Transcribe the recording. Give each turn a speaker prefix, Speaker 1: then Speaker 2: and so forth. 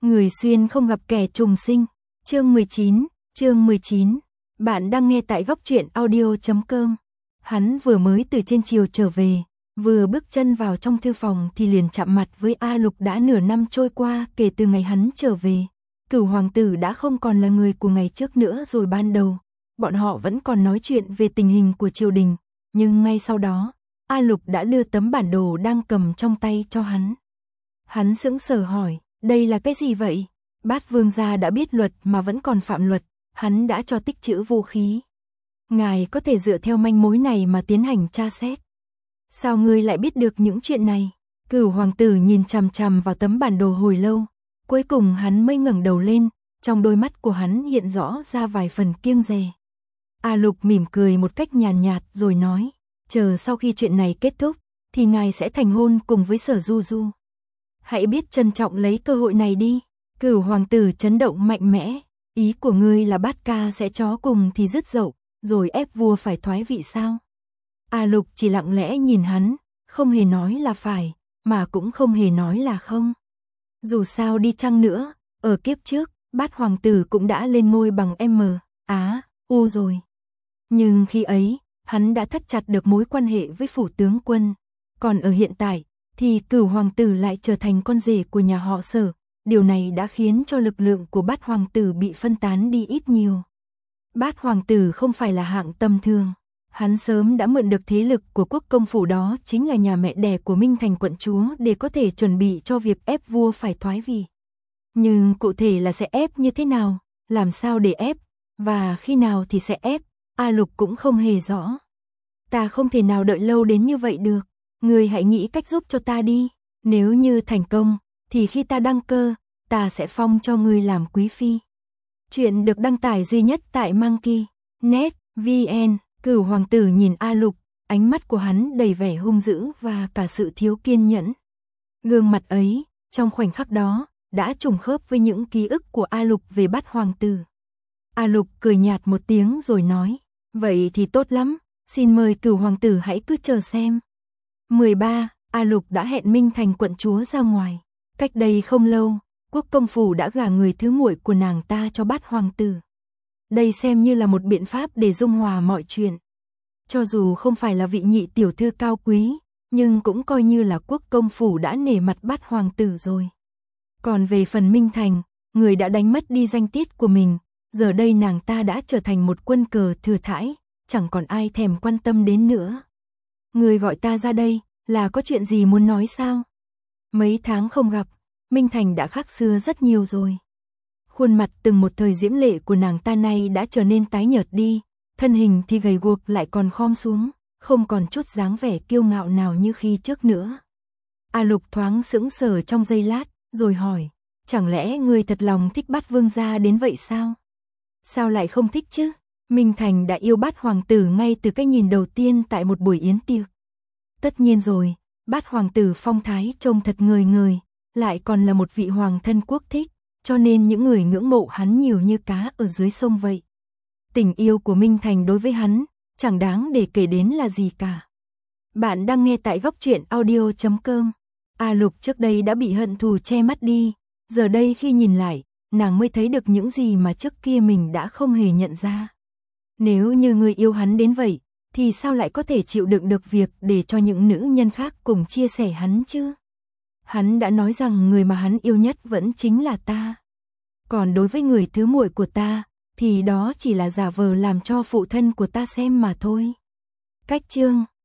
Speaker 1: Người xuyên không gặp kẻ trùng sinh. Chương 19. Bạn đang nghe tại góc truyện audio.com. Hắn vừa mới từ trên chiều trở về, vừa bước chân vào trong thư phòng thì liền chạm mặt với A Lục. Đã nửa năm trôi qua kể từ ngày hắn trở về. Cửu hoàng tử đã không còn là người của ngày trước nữa rồi. Ban đầu, bọn họ vẫn còn nói chuyện về tình hình của triều đình, nhưng ngay sau đó, A Lục đã đưa tấm bản đồ đang cầm trong tay cho hắn. Hắn sững sờ hỏi, đây là cái gì vậy? Bát vương gia đã biết luật mà vẫn còn phạm luật, hắn đã cho tích trữ vũ khí. Ngài có thể dựa theo manh mối này mà tiến hành tra xét. Sao ngươi lại biết được những chuyện này? Cửu hoàng tử nhìn chằm chằm vào tấm bản đồ hồi lâu, cuối cùng hắn mới ngẩng đầu lên, trong đôi mắt của hắn hiện rõ ra vài phần kiêng dè. A Lục mỉm cười một cách nhàn nhạt rồi nói, chờ sau khi chuyện này kết thúc, thì ngài sẽ thành hôn cùng với Sở Du Du. Hãy biết trân trọng lấy cơ hội này đi. Cửu hoàng tử chấn động mạnh mẽ, ý của ngươi là Bát ca sẽ chó cùng thì dứt dậu, rồi ép vua phải thoái vị sao? A Lục chỉ lặng lẽ nhìn hắn, không hề nói là phải, mà cũng không hề nói là không. Dù sao đi chăng nữa, ở kiếp trước, Bát hoàng tử cũng đã lên ngôi bằng U rồi. Nhưng khi ấy, hắn đã thắt chặt được mối quan hệ với phủ tướng quân. Còn ở hiện tại, thì Cửu hoàng tử lại trở thành con rể của nhà họ Sở. Điều này đã khiến cho lực lượng của Bát hoàng tử bị phân tán đi ít nhiều. Bát hoàng tử không phải là hạng tầm thường. Hắn sớm đã mượn được thế lực của quốc công phủ, đó chính là nhà mẹ đẻ của Minh Thành quận chúa, để có thể chuẩn bị cho việc ép vua phải thoái vị. Nhưng cụ thể là sẽ ép như thế nào, làm sao để ép, và khi nào thì sẽ ép, A Lục cũng không hề rõ. Ta không thể nào đợi lâu đến như vậy được, ngươi hãy nghĩ cách giúp cho ta đi. Nếu như thành công, thì khi ta đăng cơ, ta sẽ phong cho ngươi làm quý phi. Chuyện được đăng tải duy nhất tại Monkey.net VN. Cửu hoàng tử nhìn A Lục, ánh mắt của hắn đầy vẻ hung dữ và cả sự thiếu kiên nhẫn. Gương mặt ấy, trong khoảnh khắc đó, đã trùng khớp với những ký ức của A Lục về Bát hoàng tử. A Lục cười nhạt một tiếng rồi nói, vậy thì tốt lắm, xin mời Cửu hoàng tử hãy cứ chờ xem. 13. A Lục đã hẹn Minh Thành quận chúa ra ngoài. Cách đây không lâu, quốc công phủ đã gả người thứ muội của nàng ta cho Bát hoàng tử. Đây xem như là một biện pháp để dung hòa mọi chuyện. Cho dù không phải là vị nhị tiểu thư cao quý, nhưng cũng coi như là quốc công phủ đã nể mặt Bát hoàng tử rồi. Còn về phần Minh Thành, người đã đánh mất đi danh tiết của mình, giờ đây nàng ta đã trở thành một quân cờ thừa thãi, chẳng còn ai thèm quan tâm đến nữa. Người gọi ta ra đây, là có chuyện gì muốn nói sao? Mấy tháng không gặp, Minh Thành đã khác xưa rất nhiều rồi. Khuôn mặt từng một thời diễm lệ của nàng ta nay đã trở nên tái nhợt đi, thân hình thì gầy guộc lại còn khom xuống, không còn chút dáng vẻ kiêu ngạo nào như khi trước nữa. A Lục thoáng sững sờ trong giây lát, rồi hỏi, chẳng lẽ ngươi thật lòng thích Bát vương gia đến vậy sao? Sao lại không thích chứ? Minh Thành đã yêu Bát hoàng tử ngay từ cái nhìn đầu tiên tại một buổi yến tiệc. Tất nhiên rồi, Bát hoàng tử phong thái trông thật ngời ngời, lại còn là một vị hoàng thân quốc thích, cho nên những người ngưỡng mộ hắn nhiều như cá ở dưới sông vậy. Tình yêu của Minh Thành đối với hắn, chẳng đáng để kể đến là gì cả. Bạn đang nghe tại góc truyện audio.com. A Lục trước đây đã bị hận thù che mắt đi, giờ đây khi nhìn lại, nàng mới thấy được những gì mà trước kia mình đã không hề nhận ra. Nếu như người yêu hắn đến vậy, thì sao lại có thể chịu đựng được việc để cho những nữ nhân khác cùng chia sẻ hắn chứ? Hắn đã nói rằng người mà hắn yêu nhất vẫn chính là ta. Còn đối với người thứ muội của ta, thì đó chỉ là giả vờ làm cho phụ thân của ta xem mà thôi. Cách chương